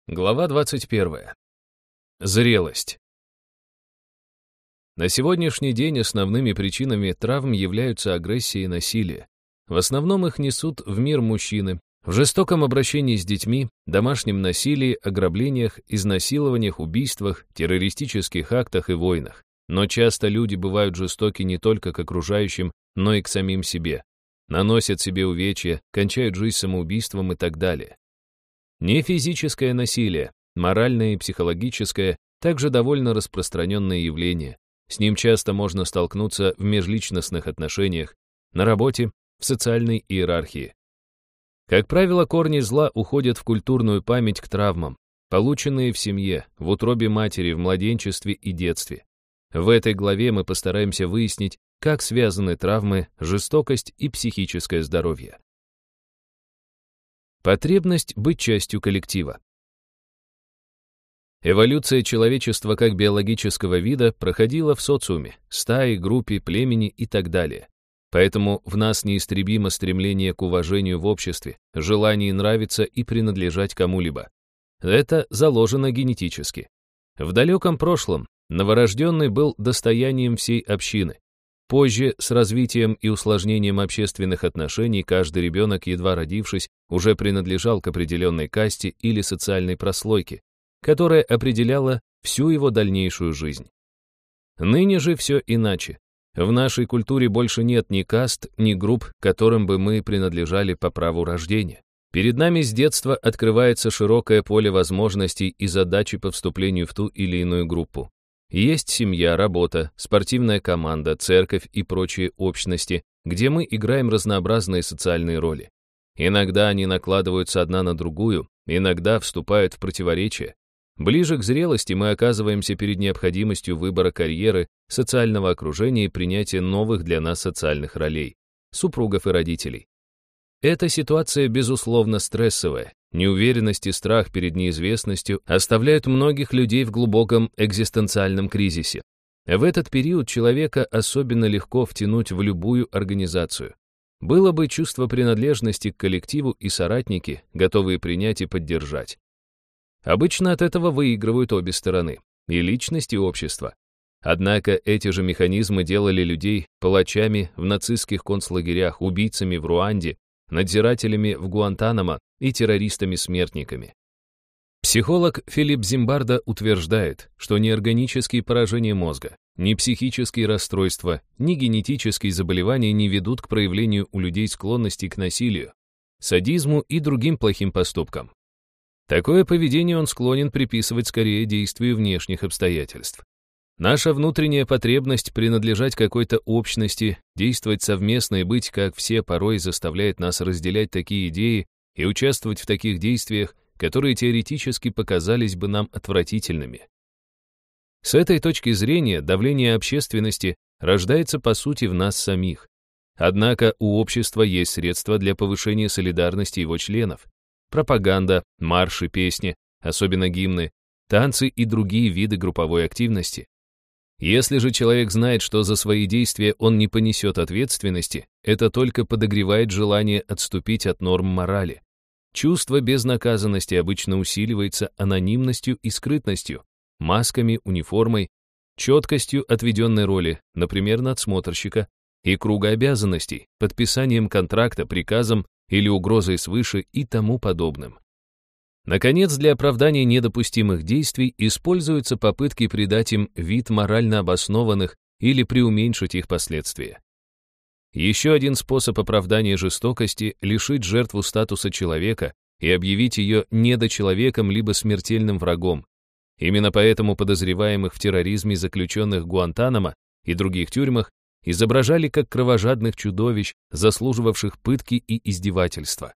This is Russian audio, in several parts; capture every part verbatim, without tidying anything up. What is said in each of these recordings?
Глава двадцать первая. Зрелость. На сегодняшний день основными причинами травм являются агрессия и насилие. В основном их несут в мир мужчины, в жестоком обращении с детьми, домашнем насилии, ограблениях, изнасилованиях, убийствах, террористических актах и войнах. Но часто люди бывают жестоки не только к окружающим, но и к самим себе. Наносят себе увечья, кончают жизнь самоубийством и так далее. Не физическое насилие, моральное и психологическое, также довольно распространенное явление. С ним часто можно столкнуться в межличностных отношениях, на работе, в социальной иерархии. Как правило, корни зла уходят в культурную память к травмам, полученные в семье, в утробе матери, в младенчестве и детстве. В этой главе мы постараемся выяснить, как связаны травмы, жестокость и психическое здоровье. Потребность быть частью коллектива. Эволюция человечества как биологического вида проходила в социуме, стае, группе, племени и так далее. Поэтому в нас неистребимо стремление к уважению в обществе, желание нравиться и принадлежать кому-либо. Это заложено генетически. В далеком прошлом новорожденный был достоянием всей общины. Позже, с развитием и усложнением общественных отношений, каждый ребенок, едва родившись, уже принадлежал к определенной касте или социальной прослойке, которая определяла всю его дальнейшую жизнь. Ныне же все иначе. В нашей культуре больше нет ни каст, ни групп, которым бы мы принадлежали по праву рождения. Перед нами с детства открывается широкое поле возможностей и задачи по вступлению в ту или иную группу. Есть семья, работа, спортивная команда, церковь и прочие общности, где мы играем разнообразные социальные роли. Иногда они накладываются одна на другую, иногда вступают в противоречие. Ближе к зрелости мы оказываемся перед необходимостью выбора карьеры, социального окружения и принятия новых для нас социальных ролей, супругов и родителей. Эта ситуация, безусловно, стрессовая. Неуверенность и страх перед неизвестностью оставляют многих людей в глубоком экзистенциальном кризисе. В этот период человека особенно легко втянуть в любую организацию. Было бы чувство принадлежности к коллективу и соратники, готовые принять и поддержать. Обычно от этого выигрывают обе стороны, и личность, и общество. Однако эти же механизмы делали людей палачами в нацистских концлагерях, убийцами в Руанде, надзирателями в Гуантанамо и террористами-смертниками. Психолог Филипп Зимбардо утверждает, что ни органические поражения мозга, ни психические расстройства, ни генетические заболевания не ведут к проявлению у людей склонности к насилию, садизму и другим плохим поступкам. Такое поведение он склонен приписывать скорее действию внешних обстоятельств. Наша внутренняя потребность принадлежать какой-то общности, действовать совместно и быть как все порой заставляет нас разделять такие идеи и участвовать в таких действиях, которые теоретически показались бы нам отвратительными. С этой точки зрения давление общественности рождается по сути в нас самих. Однако у общества есть средства для повышения солидарности его членов. Пропаганда, марши, песни, особенно гимны, танцы и другие виды групповой активности. Если же человек знает, что за свои действия он не понесет ответственности, это только подогревает желание отступить от норм морали. Чувство безнаказанности обычно усиливается анонимностью и скрытностью, масками, униформой, четкостью отведенной роли, например, надсмотрщика, и круга обязанностей, подписанием контракта, приказом или угрозой свыше и тому подобным. Наконец, для оправдания недопустимых действий используются попытки придать им вид морально обоснованных или преуменьшить их последствия. Еще один способ оправдания жестокости — лишить жертву статуса человека и объявить ее недочеловеком либо смертельным врагом. Именно поэтому подозреваемых в терроризме заключенных в Гуантанамо и других тюрьмах изображали как кровожадных чудовищ, заслуживавших пытки и издевательства.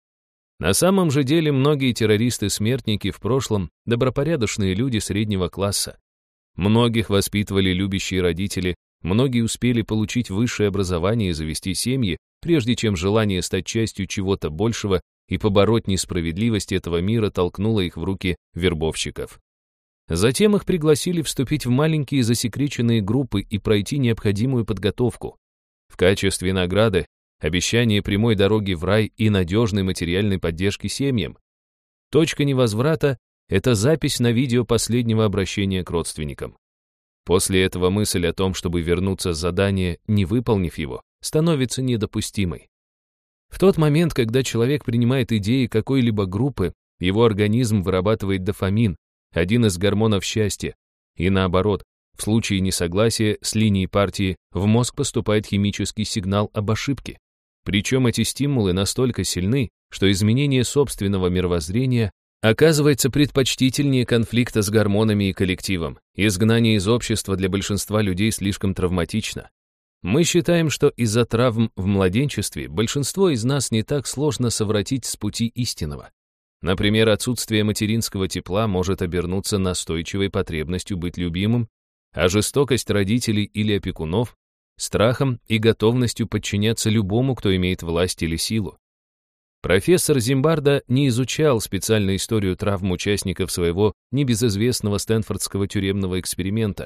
На самом же деле многие террористы-смертники в прошлом добропорядочные люди среднего класса. Многих воспитывали любящие родители, многие успели получить высшее образование и завести семьи, прежде чем желание стать частью чего-то большего и побороть несправедливость этого мира толкнуло их в руки вербовщиков. Затем их пригласили вступить в маленькие засекреченные группы и пройти необходимую подготовку. В качестве награды обещание прямой дороги в рай и надежной материальной поддержки семьям. Точка невозврата это запись на видео последнего обращения к родственникам. После этого мысль о том, чтобы вернуться с задания, не выполнив его, становится недопустимой. В тот момент, когда человек принимает идеи какой-либо группы, его организм вырабатывает дофамин, один из гормонов счастья, и наоборот, в случае несогласия с линией партии в мозг поступает химический сигнал об ошибке. Причем эти стимулы настолько сильны, что изменение собственного мировоззрения оказывается предпочтительнее конфликта с гормонами и коллективом. Изгнание из общества для большинства людей слишком травматично. Мы считаем, что из-за травм в младенчестве большинство из нас не так сложно совратить с пути истинного. Например, отсутствие материнского тепла может обернуться настойчивой потребностью быть любимым, а жестокость родителей или опекунов — страхом и готовностью подчиняться любому, кто имеет власть или силу. Профессор Зимбардо не изучал специальную историю травм участников своего небезызвестного стэнфордского тюремного эксперимента.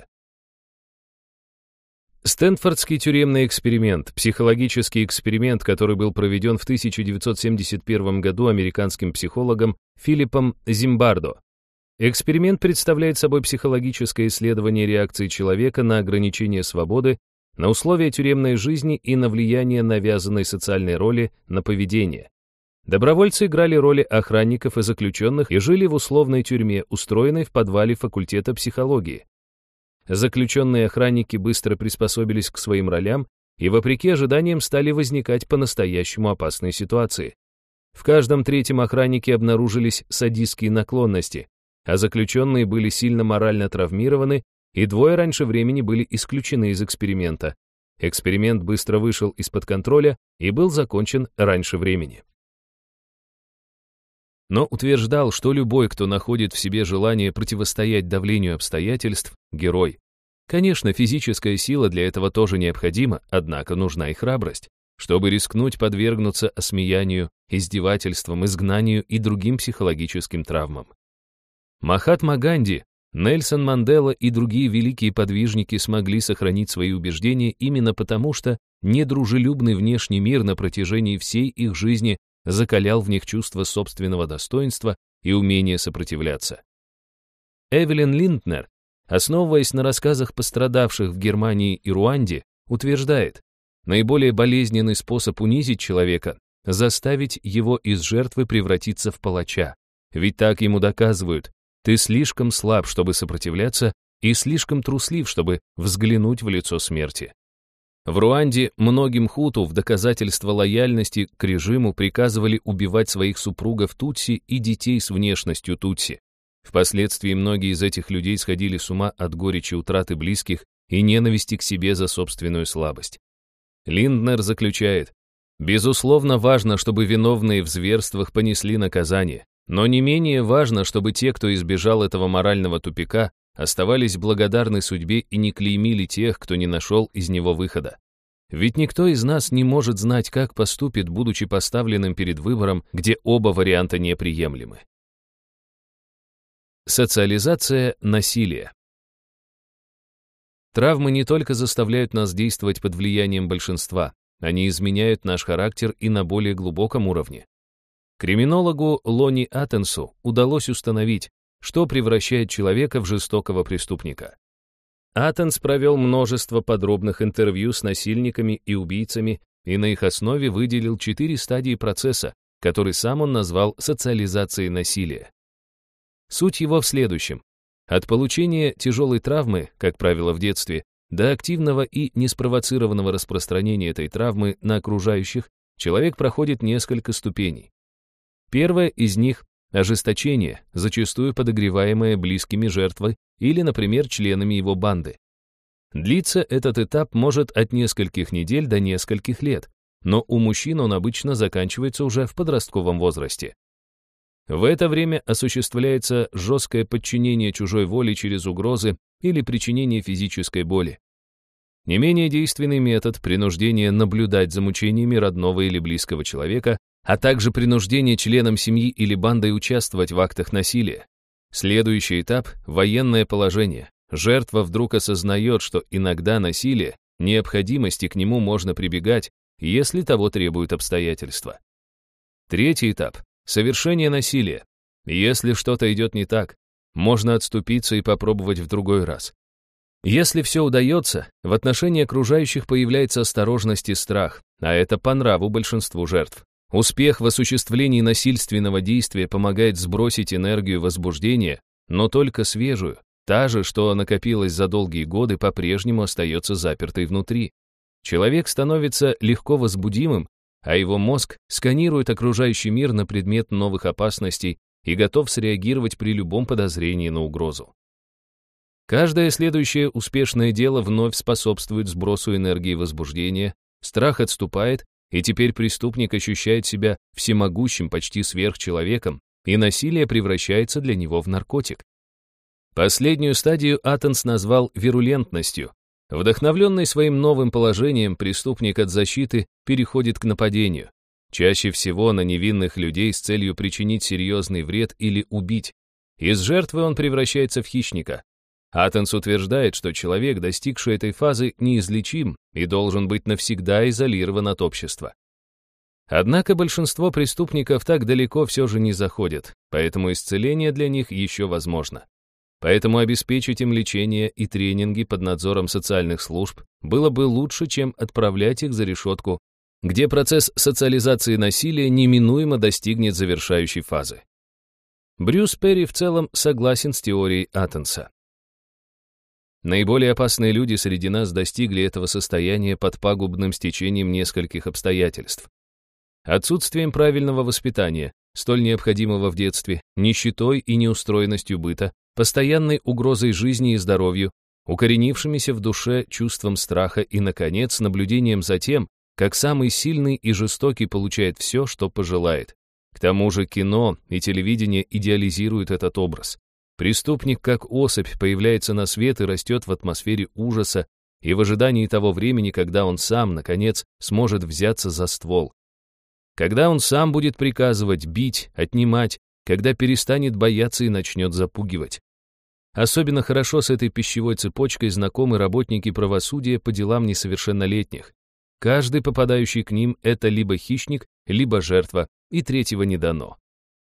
Стэнфордский тюремный эксперимент — психологический эксперимент, который был проведен в тысяча девятьсот семьдесят первом году американским психологом Филиппом Зимбардо. Эксперимент представляет собой психологическое исследование реакции человека на ограничение свободы, на условия тюремной жизни и на влияние навязанной социальной роли на поведение. Добровольцы играли роли охранников и заключенных и жили в условной тюрьме, устроенной в подвале факультета психологии. Заключенные охранники быстро приспособились к своим ролям и, вопреки ожиданиям, стали возникать по-настоящему опасные ситуации. В каждом третьем охраннике обнаружились садистские наклонности, а заключенные были сильно морально травмированы, и двое раньше времени были исключены из эксперимента. Эксперимент быстро вышел из-под контроля и был закончен раньше времени. Но утверждал, что любой, кто находит в себе желание противостоять давлению обстоятельств, герой. Конечно, физическая сила для этого тоже необходима, однако нужна и храбрость, чтобы рискнуть подвергнуться осмеянию, издевательствам, изгнанию и другим психологическим травмам. Махатма Ганди, Нельсон Мандела и другие великие подвижники смогли сохранить свои убеждения именно потому, что недружелюбный внешний мир на протяжении всей их жизни закалял в них чувство собственного достоинства и умение сопротивляться. Эвелин Линднер, основываясь на рассказах пострадавших в Германии и Руанде, утверждает, наиболее болезненный способ унизить человека — заставить его из жертвы превратиться в палача. Ведь так ему доказывают, ты слишком слаб, чтобы сопротивляться, и слишком труслив, чтобы взглянуть в лицо смерти. В Руанде многим хуту в доказательство лояльности к режиму приказывали убивать своих супругов тутси и детей с внешностью тутси. Впоследствии многие из этих людей сходили с ума от горечи утраты близких и ненависти к себе за собственную слабость. Линднер заключает, безусловно, важно, чтобы виновные в зверствах понесли наказание, но не менее важно, чтобы те, кто избежал этого морального тупика, оставались благодарны судьбе и не клеймили тех, кто не нашел из него выхода. Ведь никто из нас не может знать, как поступит, будучи поставленным перед выбором, где оба варианта неприемлемы. Социализация насилия. Травмы не только заставляют нас действовать под влиянием большинства, они изменяют наш характер и на более глубоком уровне. Криминологу Лони Аттенсу удалось установить, что превращает человека в жестокого преступника. Аттенс провел множество подробных интервью с насильниками и убийцами и на их основе выделил четыре стадии процесса, который сам он назвал социализацией насилия. Суть его в следующем. От получения тяжелой травмы, как правило в детстве, до активного и неспровоцированного распространения этой травмы на окружающих, человек проходит несколько ступеней. Первая из них — ожесточение, зачастую подогреваемое близкими жертвы или, например, членами его банды. Длится этот этап может от нескольких недель до нескольких лет, но у мужчин он обычно заканчивается уже в подростковом возрасте. В это время осуществляется жесткое подчинение чужой воле через угрозы или причинение физической боли. Не менее действенный метод — принуждение наблюдать за мучениями родного или близкого человека, а также принуждение членам семьи или бандой участвовать в актах насилия. Следующий этап — военное положение. Жертва вдруг осознает, что иногда насилие, необходимости к нему можно прибегать, если того требуют обстоятельства. Третий этап — совершение насилия. Если что-то идет не так, можно отступиться и попробовать в другой раз. Если все удается, в отношении окружающих появляется осторожность и страх, а это по нраву большинству жертв. Успех в осуществлении насильственного действия помогает сбросить энергию возбуждения, но только свежую, та же, что накопилась за долгие годы, по-прежнему остается запертой внутри. Человек становится легко возбудимым, а его мозг сканирует окружающий мир на предмет новых опасностей и готов среагировать при любом подозрении на угрозу. Каждое следующее успешное дело вновь способствует сбросу энергии возбуждения, страх отступает, и теперь преступник ощущает себя всемогущим, почти сверхчеловеком, и насилие превращается для него в наркотик. Последнюю стадию Аттенс назвал вирулентностью. Вдохновленный своим новым положением, преступник от защиты переходит к нападению. Чаще всего на невинных людей с целью причинить серьезный вред или убить. Из жертвы он превращается в хищника. Аттенс утверждает, что человек, достигший этой фазы, неизлечим и должен быть навсегда изолирован от общества. Однако большинство преступников так далеко все же не заходят, поэтому исцеление для них еще возможно. Поэтому обеспечить им лечение и тренинги под надзором социальных служб было бы лучше, чем отправлять их за решетку, где процесс социализации насилия неминуемо достигнет завершающей фазы. Брюс Перри в целом согласен с теорией Аттенса. Наиболее опасные люди среди нас достигли этого состояния под пагубным стечением нескольких обстоятельств. Отсутствием правильного воспитания, столь необходимого в детстве, нищетой и неустроенностью быта, постоянной угрозой жизни и здоровью, укоренившимися в душе чувством страха и, наконец, наблюдением за тем, как самый сильный и жестокий получает все, что пожелает. К тому же кино и телевидение идеализируют этот образ. Преступник как особь появляется на свет и растет в атмосфере ужаса и в ожидании того времени, когда он сам, наконец, сможет взяться за ствол. Когда он сам будет приказывать, бить, отнимать, когда перестанет бояться и начнет запугивать. Особенно хорошо с этой пищевой цепочкой знакомы работники правосудия по делам несовершеннолетних. Каждый попадающий к ним — это либо хищник, либо жертва, и третьего не дано.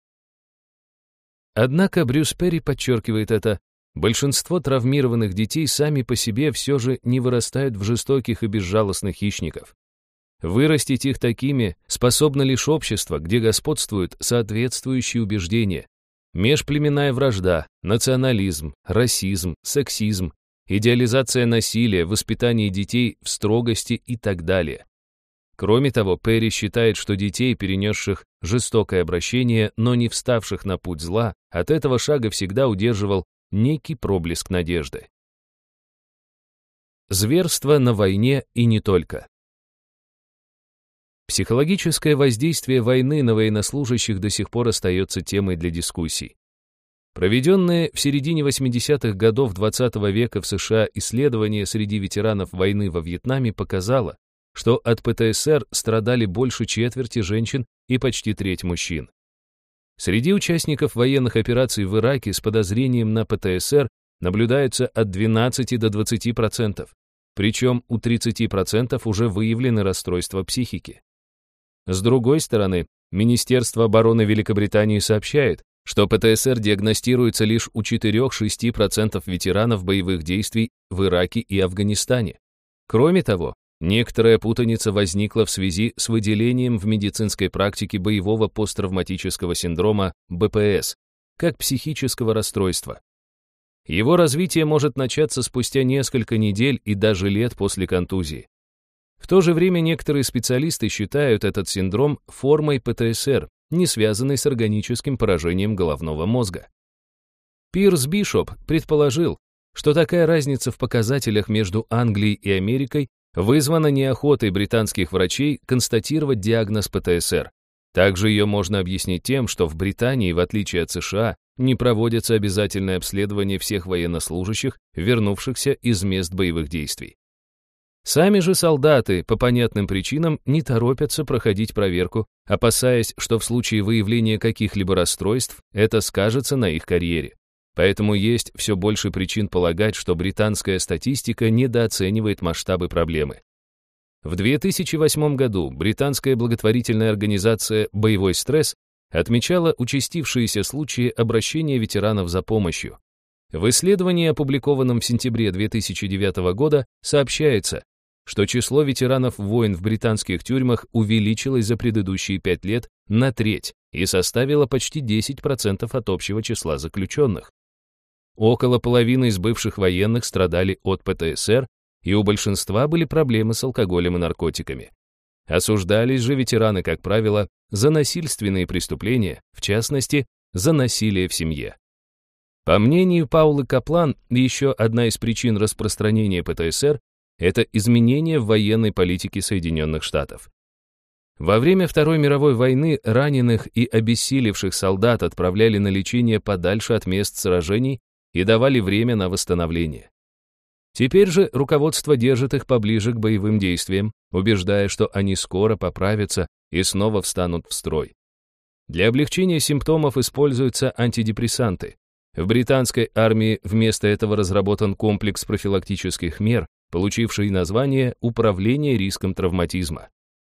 Однако Брюс Перри подчеркивает это, большинство травмированных детей сами по себе все же не вырастают в жестоких и безжалостных хищников. Вырастить их такими способно лишь общество, где господствуют соответствующие убеждения. Межплеменная вражда, национализм, расизм, сексизм, идеализация насилия, воспитание детей в строгости и так далее. Кроме того, Перри считает, что детей, перенесших жестокое обращение, но не вставших на путь зла, от этого шага всегда удерживал некий проблеск надежды. Зверство на войне и не только. Психологическое воздействие войны на военнослужащих до сих пор остается темой для дискуссий. Проведенное в середине восьмидесятых годов двадцатого века в США исследование среди ветеранов войны во Вьетнаме показало, что от ПТСР страдали больше четверти женщин и почти треть мужчин. Среди участников военных операций в Ираке с подозрением на ПТСР наблюдается от двенадцати до двадцати процентов, причем у тридцати процентов уже выявлены расстройства психики. С другой стороны, Министерство обороны Великобритании сообщает, что ПТСР диагностируется лишь у четырёх-шести процентов ветеранов боевых действий в Ираке и Афганистане. Кроме того, некоторая путаница возникла в связи с выделением в медицинской практике боевого посттравматического синдрома бэ пэ эс как психического расстройства. Его развитие может начаться спустя несколько недель и даже лет после контузии. В то же время некоторые специалисты считают этот синдром формой ПТСР, не связанной с органическим поражением головного мозга. Пирс Бишоп предположил, что такая разница в показателях между Англией и Америкой вызвана неохотой британских врачей констатировать диагноз ПТСР. Также ее можно объяснить тем, что в Британии, в отличие от США, не проводится обязательное обследование всех военнослужащих, вернувшихся из мест боевых действий. Сами же солдаты по понятным причинам не торопятся проходить проверку, опасаясь, что в случае выявления каких-либо расстройств это скажется на их карьере. Поэтому есть все больше причин полагать, что британская статистика недооценивает масштабы проблемы. В две тысячи восьмом году британская благотворительная организация «Боевой стресс» отмечала участившиеся случаи обращения ветеранов за помощью. В исследовании, опубликованном в сентябре две тысячи девятого года, сообщается, что число ветеранов войн в британских тюрьмах увеличилось за предыдущие пять лет на треть и составило почти десять процентов от общего числа заключенных. Около половины из бывших военных страдали от ПТСР, и у большинства были проблемы с алкоголем и наркотиками. Осуждались же ветераны, как правило, за насильственные преступления, в частности, за насилие в семье. По мнению Паулы Каплан, еще одна из причин распространения ПТСР – это изменения в военной политике Соединенных Штатов. Во время Второй мировой войны раненых и обессилевших солдат отправляли на лечение подальше от мест сражений и давали время на восстановление. Теперь же руководство держит их поближе к боевым действиям, убеждая, что они скоро поправятся и снова встанут в строй. Для облегчения симптомов используются антидепрессанты. В британской армии вместо этого разработан комплекс профилактических мер, получивший название «Управление риском травматизма».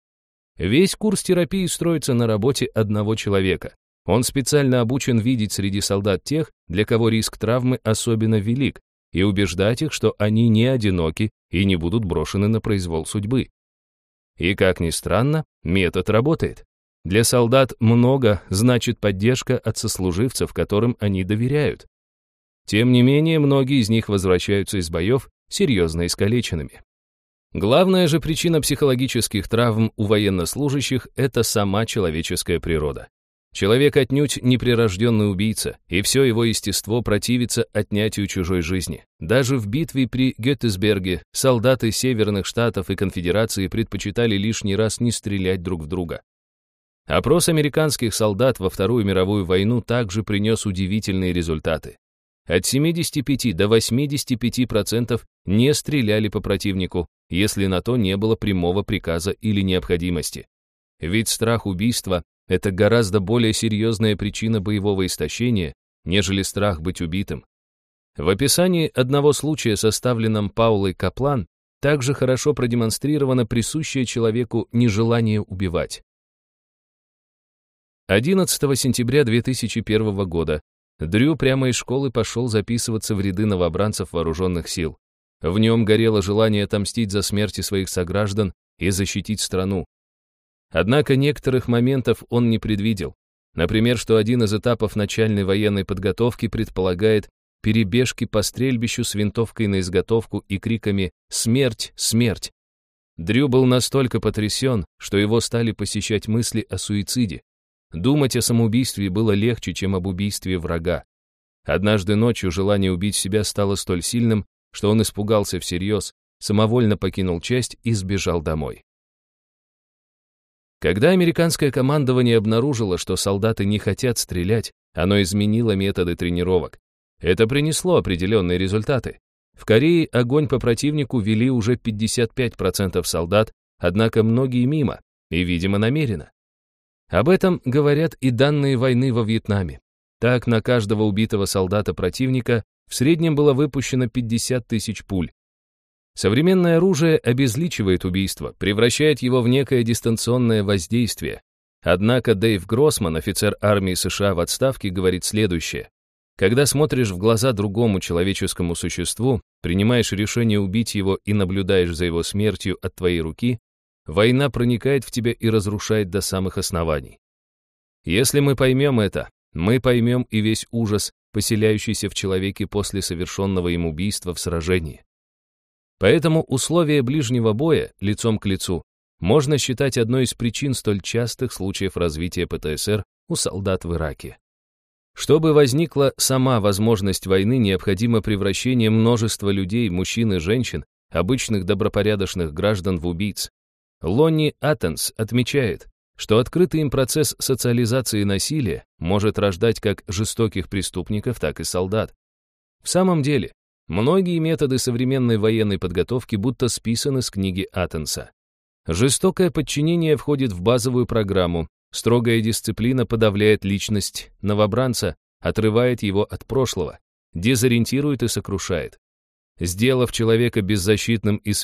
Весь курс терапии строится на работе одного человека. Он специально обучен видеть среди солдат тех, для кого риск травмы особенно велик, и убеждать их, что они не одиноки и не будут брошены на произвол судьбы. И, как ни странно, метод работает. Для солдат много значит поддержка от сослуживцев, которым они доверяют. Тем не менее, многие из них возвращаются из боев серьезно искалеченными. Главная же причина психологических травм у военнослужащих – это сама человеческая природа. Человек отнюдь не прирожденный убийца, и все его естество противится отнятию чужой жизни. Даже в битве при Геттисберге солдаты Северных Штатов и Конфедерации предпочитали лишний раз не стрелять друг в друга. Опрос американских солдат во Вторую мировую войну также принес удивительные результаты. От семидесяти пяти до восьмидесяти пяти процентов не стреляли по противнику, если на то не было прямого приказа или необходимости. Ведь страх убийства – это гораздо более серьезная причина боевого истощения, нежели страх быть убитым. В описании одного случая, составленном Паулой Каплан, также хорошо продемонстрировано присущее человеку нежелание убивать. одиннадцатого сентября две тысячи первого года Дрю прямо из школы пошел записываться в ряды новобранцев вооруженных сил. В нем горело желание отомстить за смерти своих сограждан и защитить страну. Однако некоторых моментов он не предвидел. Например, что один из этапов начальной военной подготовки предполагает перебежки по стрельбищу с винтовкой на изготовку и криками «Смерть! Смерть!». Дрю был настолько потрясен, что его стали посещать мысли о суициде. Думать о самоубийстве было легче, чем об убийстве врага. Однажды ночью желание убить себя стало столь сильным, что он испугался всерьез, самовольно покинул часть и сбежал домой. Когда американское командование обнаружило, что солдаты не хотят стрелять, оно изменило методы тренировок. Это принесло определенные результаты. В Корее огонь по противнику вели уже пятьдесят пять процентов солдат, однако многие мимо, и, видимо, намеренно. Об этом говорят и данные войны во Вьетнаме. Так, на каждого убитого солдата противника в среднем было выпущено пятьдесят тысяч пуль. Современное оружие обезличивает убийство, превращает его в некое дистанционное воздействие. Однако Дэйв Гроссман, офицер армии США в отставке, говорит следующее. Когда смотришь в глаза другому человеческому существу, принимаешь решение убить его и наблюдаешь за его смертью от твоей руки, война проникает в тебя и разрушает до самых оснований. Если мы поймем это, мы поймем и весь ужас, поселяющийся в человеке после совершенного им убийства в сражении. Поэтому условия ближнего боя, лицом к лицу, можно считать одной из причин столь частых случаев развития ПТСР у солдат в Ираке. Чтобы возникла сама возможность войны, необходимо превращение множества людей, мужчин и женщин, обычных добропорядочных граждан, в убийц. Лонни Аттенс отмечает, что открытый им процесс социализации насилия может рождать как жестоких преступников, так и солдат. В самом деле, многие методы современной военной подготовки будто списаны с книги Аттенса. Жестокое подчинение входит в базовую программу, строгая дисциплина подавляет личность новобранца, отрывает его от прошлого, дезориентирует и сокрушает. Сделав человека беззащитным и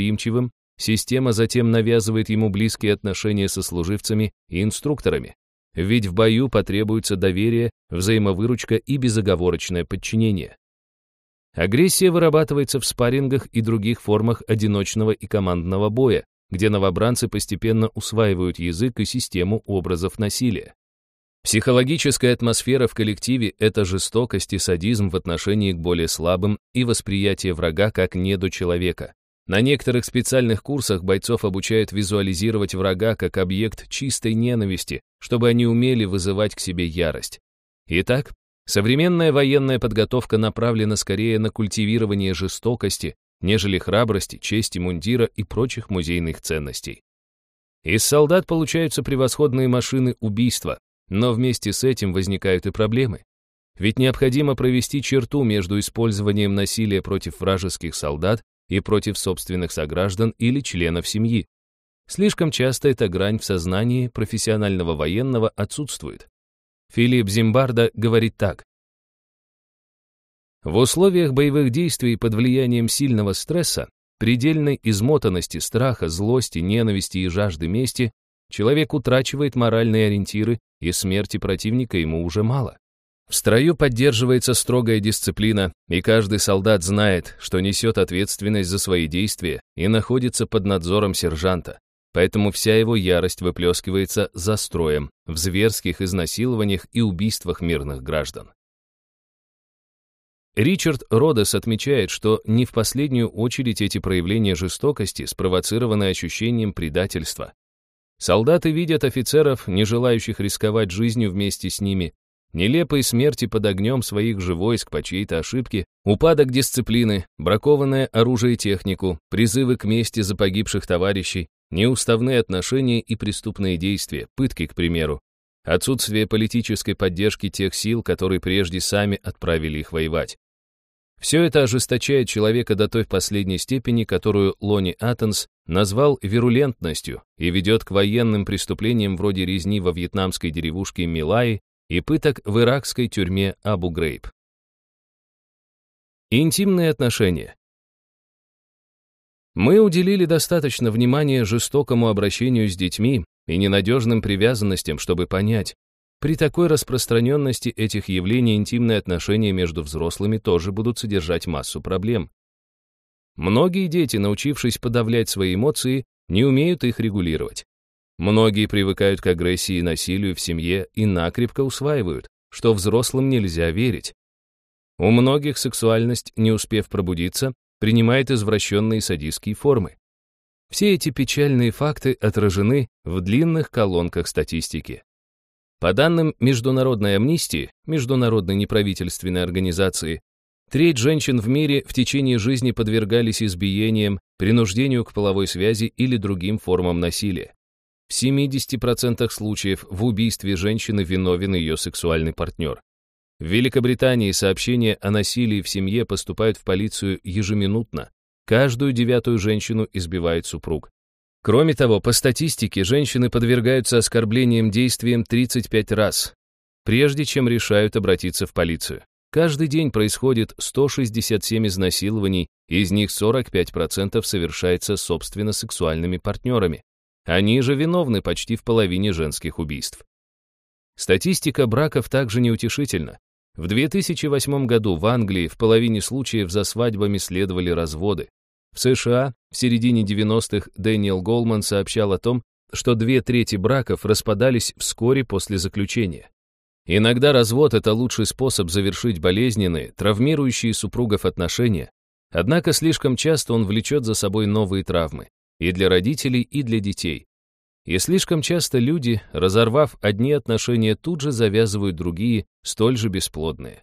сверхвосприимчивым, система затем навязывает ему близкие отношения со служивцами и инструкторами. ведь в бою потребуется доверие, взаимовыручка и безоговорочное подчинение. Агрессия вырабатывается в спаррингах и других формах одиночного и командного боя, где новобранцы постепенно усваивают язык и систему образов насилия. Психологическая атмосфера в коллективе — это жестокость и садизм в отношении к более слабым и восприятие врага как недочеловека. На некоторых специальных курсах бойцов обучают визуализировать врага как объект чистой ненависти, чтобы они умели вызывать к себе ярость. Итак, современная военная подготовка направлена скорее на культивирование жестокости, нежели храбрости, чести мундира и прочих музейных ценностей. Из солдат получаются превосходные машины убийства, но вместе с этим возникают и проблемы. Ведь необходимо провести черту между использованием насилия против вражеских солдат и против собственных сограждан или членов семьи. Слишком часто эта грань в сознании профессионального военного отсутствует. Филипп Зимбардо говорит так. В условиях боевых действий под влиянием сильного стресса, предельной измотанности, страха, злости, ненависти и жажды мести, человек утрачивает моральные ориентиры, и смерти противника ему уже мало. В строю поддерживается строгая дисциплина, и каждый солдат знает, что несет ответственность за свои действия и находится под надзором сержанта. Поэтому вся его ярость выплескивается за строем, в зверских изнасилованиях и убийствах мирных граждан. Ричард Родес отмечает, что не в последнюю очередь эти проявления жестокости спровоцированы ощущением предательства. Солдаты видят офицеров, не желающих рисковать жизнью вместе с ними, нелепые смерти под огнем своих же войск по чьей-то ошибке, упадок дисциплины, бракованное оружие и технику, призывы к мести за погибших товарищей, неуставные отношения и преступные действия, пытки, к примеру, отсутствие политической поддержки тех сил, которые прежде сами отправили их воевать. Все это ожесточает человека до той последней степени, которую Лони Аттенс назвал вирулентностью и ведет к военным преступлениям вроде резни во вьетнамской деревушке Милаи и пыток в иракской тюрьме Абу-Грейб. Интимные отношения. Мы уделили достаточно внимания жестокому обращению с детьми и ненадежным привязанностям, чтобы понять, при такой распространенности этих явлений интимные отношения между взрослыми тоже будут содержать массу проблем. Многие дети, научившись подавлять свои эмоции, не умеют их регулировать. Многие привыкают к агрессии и насилию в семье и накрепко усваивают, что взрослым нельзя верить. У многих сексуальность, не успев пробудиться, принимает извращенные садистские формы. Все эти печальные факты отражены в длинных колонках статистики. По данным Международной амнистии, международной неправительственной организации, треть женщин в мире в течение жизни подвергались избиениям, принуждению к половой связи или другим формам насилия. В семидесяти процентах случаев в убийстве женщины виновен ее сексуальный партнер. В Великобритании сообщения о насилии в семье поступают в полицию ежеминутно. Каждую девятую женщину избивает супруг. Кроме того, по статистике, женщины подвергаются оскорблениям действиям тридцать пять раз, прежде чем решают обратиться в полицию. Каждый день происходит сто шестьдесят семь изнасилований, из них сорок пять процентов совершается собственно сексуальными партнерами. Они же виновны почти в половине женских убийств. Статистика браков также неутешительна. В две тысячи восьмом году в Англии в половине случаев за свадьбами следовали разводы. В США в середине девяностых Дэниел Голман сообщал о том, что две трети браков распадались вскоре после заключения. Иногда развод — это лучший способ завершить болезненные, травмирующие супругов отношения, однако слишком часто он влечет за собой новые травмы и для родителей, и для детей. И слишком часто люди, разорвав одни отношения, тут же завязывают другие, столь же бесплодные.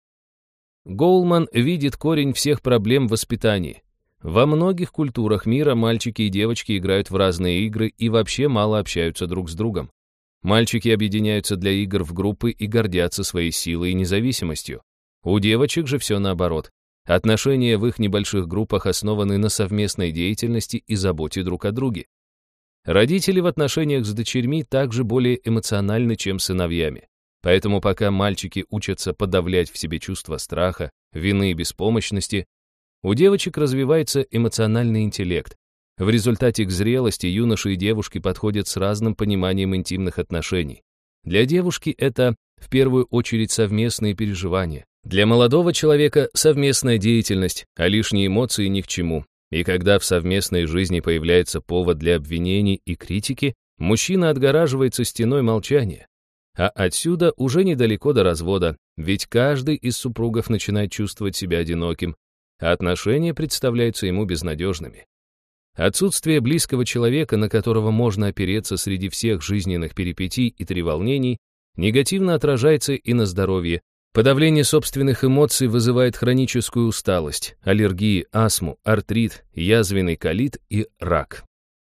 Голман видит корень всех проблем в воспитании. Во многих культурах мира мальчики и девочки играют в разные игры и вообще мало общаются друг с другом. Мальчики объединяются для игр в группы и гордятся своей силой и независимостью. У девочек же все наоборот. Отношения в их небольших группах основаны на совместной деятельности и заботе друг о друге. Родители в отношениях с дочерьми также более эмоциональны, чем с сыновьями. Поэтому пока мальчики учатся подавлять в себе чувство страха, вины и беспомощности, у девочек развивается эмоциональный интеллект. В результате к зрелости юноши и девушки подходят с разным пониманием интимных отношений. Для девушки это в первую очередь совместные переживания. Для молодого человека совместная деятельность, а лишние эмоции ни к чему. И когда в совместной жизни появляется повод для обвинений и критики, мужчина отгораживается стеной молчания. А отсюда уже недалеко до развода, ведь каждый из супругов начинает чувствовать себя одиноким, а отношения представляются ему безнадежными. Отсутствие близкого человека, на которого можно опереться среди всех жизненных перипетий и треволнений, негативно отражается и на здоровье. Подавление собственных эмоций вызывает хроническую усталость, аллергии, астму, артрит, язвенный колит и рак.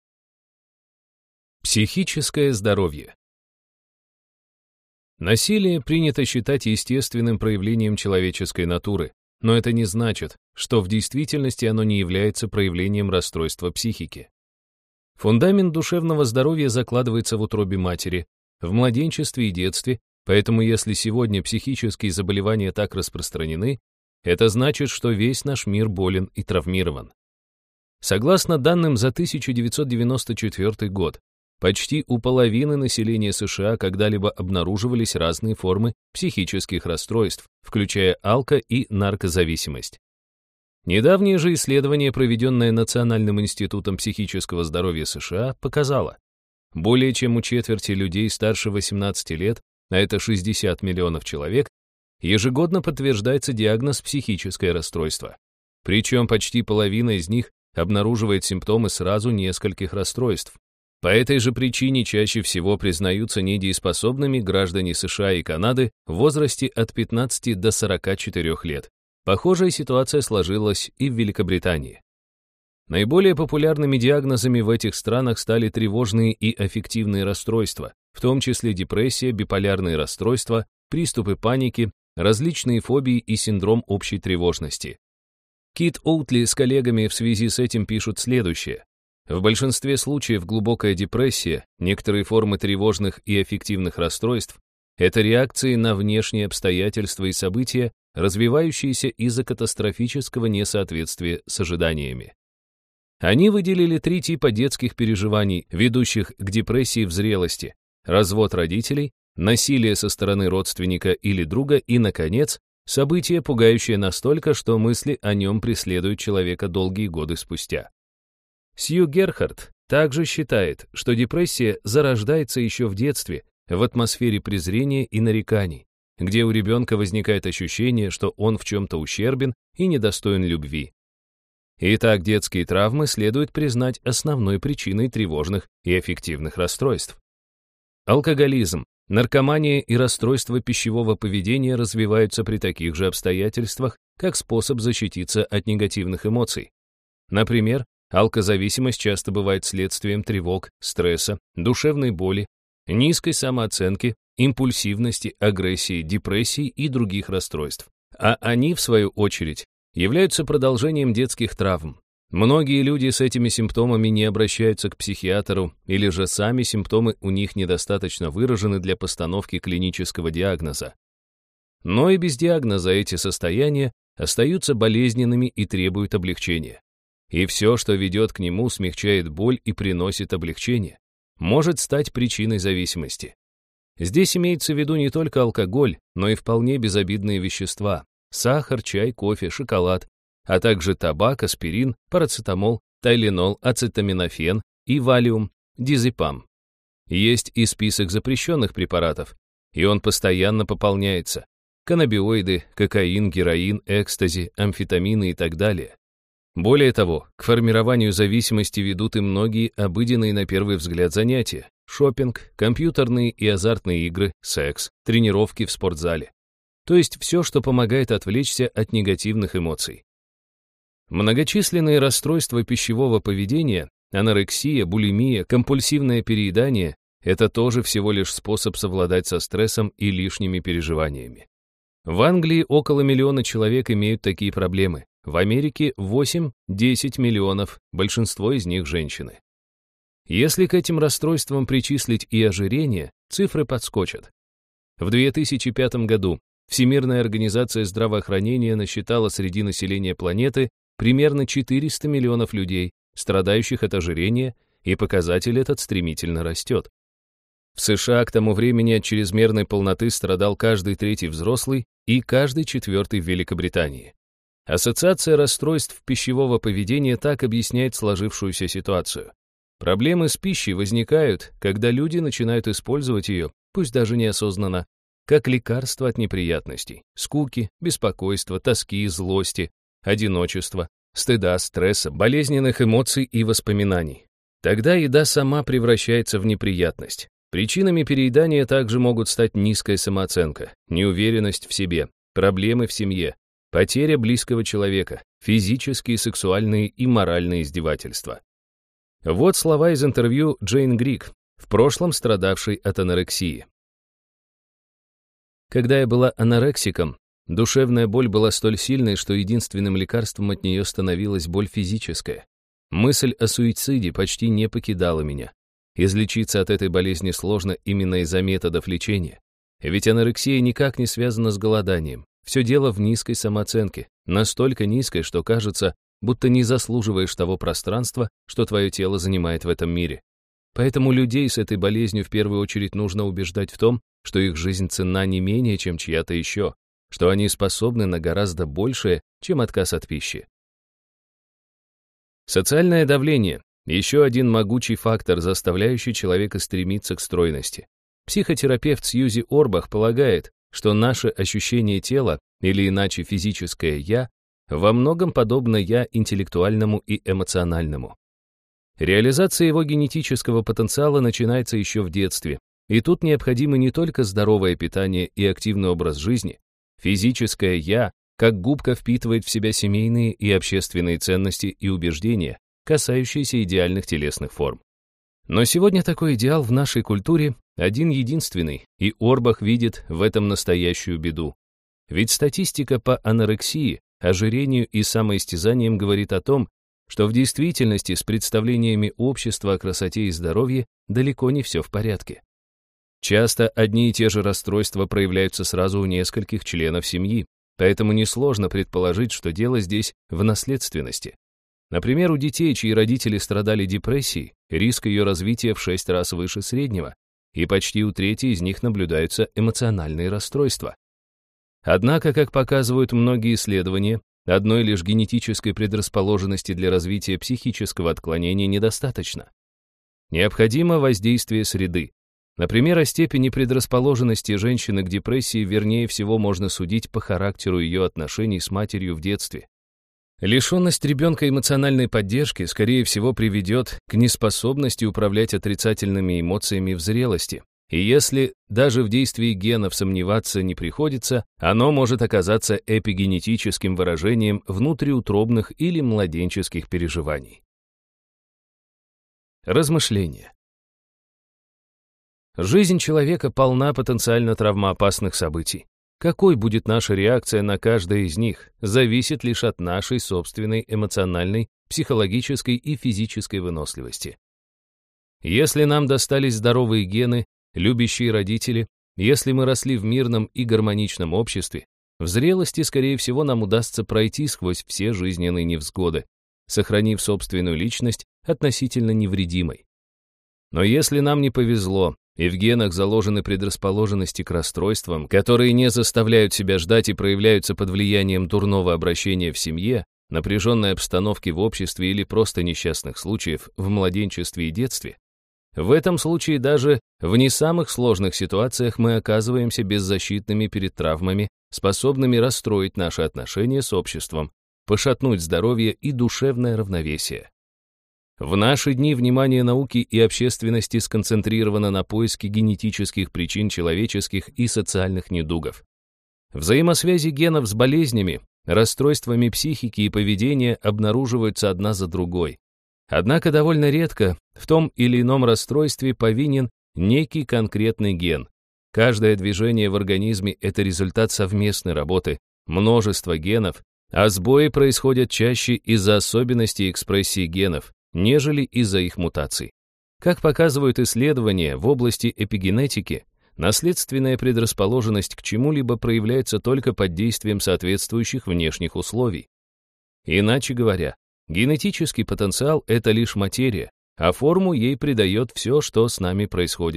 Психическое здоровье. Насилие принято считать естественным проявлением человеческой натуры, но это не значит, что в действительности оно не является проявлением расстройства психики. Фундамент душевного здоровья закладывается в утробе матери, в младенчестве и детстве, поэтому если сегодня психические заболевания так распространены, это значит, что весь наш мир болен и травмирован. Согласно данным за тысяча девятьсот девяносто четвёртый год, почти у половины населения США когда-либо обнаруживались разные формы психических расстройств, включая алко- и наркозависимость. Недавнее же исследование, проведенное Национальным институтом психического здоровья США, показало, более чем у четверти людей старше восемнадцати лет, а это шестьдесят миллионов человек, ежегодно подтверждается диагноз психическое расстройство. Причем почти половина из них обнаруживает симптомы сразу нескольких расстройств. По этой же причине чаще всего признаются недееспособными граждане США и Канады в возрасте от пятнадцати до сорока четырёх лет. Похожая ситуация сложилась и в Великобритании. Наиболее популярными диагнозами в этих странах стали тревожные и аффективные расстройства, в том числе депрессия, биполярные расстройства, приступы паники, различные фобии и синдром общей тревожности. Кит Оутли с коллегами в связи с этим пишут следующее. В большинстве случаев глубокая депрессия, некоторые формы тревожных и аффективных расстройств — это реакции на внешние обстоятельства и события, развивающиеся из-за катастрофического несоответствия с ожиданиями. Они выделили три типа детских переживаний, ведущих к депрессии в зрелости: развод родителей, насилие со стороны родственника или друга и, наконец, событие, пугающее настолько, что мысли о нем преследуют человека долгие годы спустя. Сью Герхард также считает, что депрессия зарождается еще в детстве, в атмосфере презрения и нареканий, где у ребенка возникает ощущение, что он в чем-то ущербен и недостоин любви. Итак, детские травмы следует признать основной причиной тревожных и аффективных расстройств. Алкоголизм, наркомания и расстройства пищевого поведения развиваются при таких же обстоятельствах, как способ защититься от негативных эмоций. Например, алкозависимость часто бывает следствием тревог, стресса, душевной боли, низкой самооценки, импульсивности, агрессии, депрессии и других расстройств. А они, в свою очередь, являются продолжением детских травм. Многие люди с этими симптомами не обращаются к психиатру, или же сами симптомы у них недостаточно выражены для постановки клинического диагноза. Но и без диагноза эти состояния остаются болезненными и требуют облегчения. И все, что ведет к нему, смягчает боль и приносит облегчение, может стать причиной зависимости. Здесь имеется в виду не только алкоголь, но и вполне безобидные вещества: сахар, чай, кофе, шоколад, а также табак, аспирин, парацетамол, тайленол, ацетаминофен и валиум, дизепам. Есть и список запрещенных препаратов, и он постоянно пополняется: каннабиоиды, кокаин, героин, экстази, амфетамины и так далее. Более того, к формированию зависимости ведут и многие обыденные на первый взгляд занятия: шопинг, компьютерные и азартные игры, секс, тренировки в спортзале. То есть все, что помогает отвлечься от негативных эмоций. Многочисленные расстройства пищевого поведения, анорексия, булимия, компульсивное переедание — это тоже всего лишь способ совладать со стрессом и лишними переживаниями. В Англии около миллиона человек имеют такие проблемы. В Америке восемь-десять миллионов, большинство из них женщины. Если к этим расстройствам причислить и ожирение, цифры подскочат. В две тысячи пятом году Всемирная организация здравоохранения насчитала среди населения планеты примерно четыреста миллионов людей, страдающих от ожирения, и показатель этот стремительно растет. В США к тому времени от чрезмерной полноты страдал каждый третий взрослый и каждый четвертый в Великобритании. Ассоциация расстройств пищевого поведения так объясняет сложившуюся ситуацию. Проблемы с пищей возникают, когда люди начинают использовать ее, пусть даже неосознанно, как лекарство от неприятностей, скуки, беспокойства, тоски, злости, одиночества, стыда, стресса, болезненных эмоций и воспоминаний. Тогда еда сама превращается в неприятность. Причинами переедания также могут стать низкая самооценка, неуверенность в себе, проблемы в семье, потеря близкого человека, физические, сексуальные и моральные издевательства. Вот слова из интервью Джейн Грик, в прошлом страдавшей от анорексии. Когда я была анорексиком, душевная боль была столь сильной, что единственным лекарством от нее становилась боль физическая. Мысль о суициде почти не покидала меня. Излечиться от этой болезни сложно именно из-за методов лечения. Ведь анорексия никак не связана с голоданием. Все дело в низкой самооценке, настолько низкой, что кажется, будто не заслуживаешь того пространства, что твое тело занимает в этом мире. Поэтому людей с этой болезнью в первую очередь нужно убеждать в том, что их жизнь ценна не менее, чем чья-то еще, что они способны на гораздо большее, чем отказ от пищи. Социальное давление – еще один могучий фактор, заставляющий человека стремиться к стройности. Психотерапевт Сьюзи Орбах полагает, что наше ощущение тела, или иначе физическое «я», во многом подобно «я» интеллектуальному и эмоциональному. Реализация его генетического потенциала начинается еще в детстве, и тут необходимы не только здоровое питание и активный образ жизни. Физическое «я» как губка впитывает в себя семейные и общественные ценности и убеждения, касающиеся идеальных телесных форм. Но сегодня такой идеал в нашей культуре один-единственный, и Орбах видит в этом настоящую беду. Ведь статистика по анорексии, ожирению и самоистязаниям говорит о том, что в действительности с представлениями общества о красоте и здоровье далеко не все в порядке. Часто одни и те же расстройства проявляются сразу у нескольких членов семьи, поэтому несложно предположить, что дело здесь в наследственности. Например, у детей, чьи родители страдали депрессией, риск ее развития в шесть раз выше среднего, и почти у трети из них наблюдаются эмоциональные расстройства. Однако, как показывают многие исследования, одной лишь генетической предрасположенности для развития психического отклонения недостаточно. Необходимо воздействие среды. Например, о степени предрасположенности женщины к депрессии вернее всего можно судить по характеру ее отношений с матерью в детстве. Лишенность ребенка эмоциональной поддержки, скорее всего, приведет к неспособности управлять отрицательными эмоциями в зрелости. И если даже в действии генов сомневаться не приходится, оно может оказаться эпигенетическим выражением внутриутробных или младенческих переживаний. Размышления. Жизнь человека полна потенциально травмоопасных событий. Какой будет наша реакция на каждое из них, зависит лишь от нашей собственной эмоциональной, психологической и физической выносливости. Если нам достались здоровые гены, любящие родители, если мы росли в мирном и гармоничном обществе, в зрелости, скорее всего, нам удастся пройти сквозь все жизненные невзгоды, сохранив собственную личность относительно невредимой. Но если нам не повезло, и в генах заложены предрасположенности к расстройствам, которые не заставляют себя ждать и проявляются под влиянием дурного обращения в семье, напряженной обстановки в обществе или просто несчастных случаев в младенчестве и детстве, в этом случае даже в не самых сложных ситуациях мы оказываемся беззащитными перед травмами, способными расстроить наши отношения с обществом, пошатнуть здоровье и душевное равновесие. В наши дни внимание науки и общественности сконцентрировано на поиске генетических причин человеческих и социальных недугов. Взаимосвязи генов с болезнями, расстройствами психики и поведения обнаруживаются одна за другой. Однако довольно редко в том или ином расстройстве повинен некий конкретный ген. Каждое движение в организме – это результат совместной работы, множества генов, а сбои происходят чаще из-за особенностей экспрессии генов, нежели из-за их мутаций. Как показывают исследования в области эпигенетики, наследственная предрасположенность к чему-либо проявляется только под действием соответствующих внешних условий. Иначе говоря, генетический потенциал – это лишь материя, а форму ей придает все, что с нами происходит.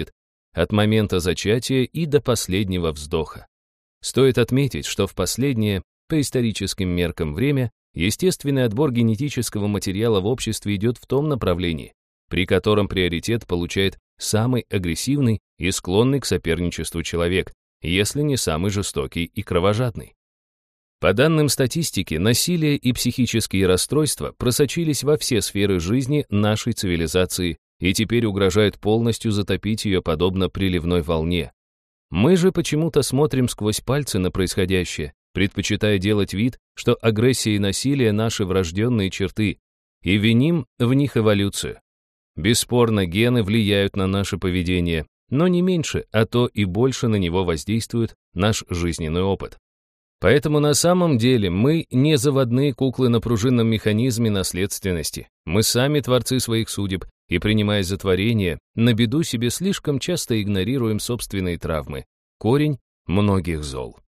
от момента зачатия и до последнего вздоха. Стоит отметить, что в последнее, по историческим меркам, время естественный отбор генетического материала в обществе идет в том направлении, при котором приоритет получает самый агрессивный и склонный к соперничеству человек, если не самый жестокий и кровожадный. По данным статистики, насилие и психические расстройства просочились во все сферы жизни нашей цивилизации и теперь угрожают полностью затопить ее подобно приливной волне. Мы же почему-то смотрим сквозь пальцы на происходящее, предпочитая делать вид, что агрессия и насилие — наши врожденные черты, и виним в них эволюцию. Бесспорно, гены влияют на наше поведение, но не меньше, а то и больше на него воздействует наш жизненный опыт. Поэтому на самом деле мы не заводные куклы на пружинном механизме наследственности. Мы сами творцы своих судеб, и, принимая за творение, на беду себе слишком часто игнорируем собственные травмы, корень многих зол.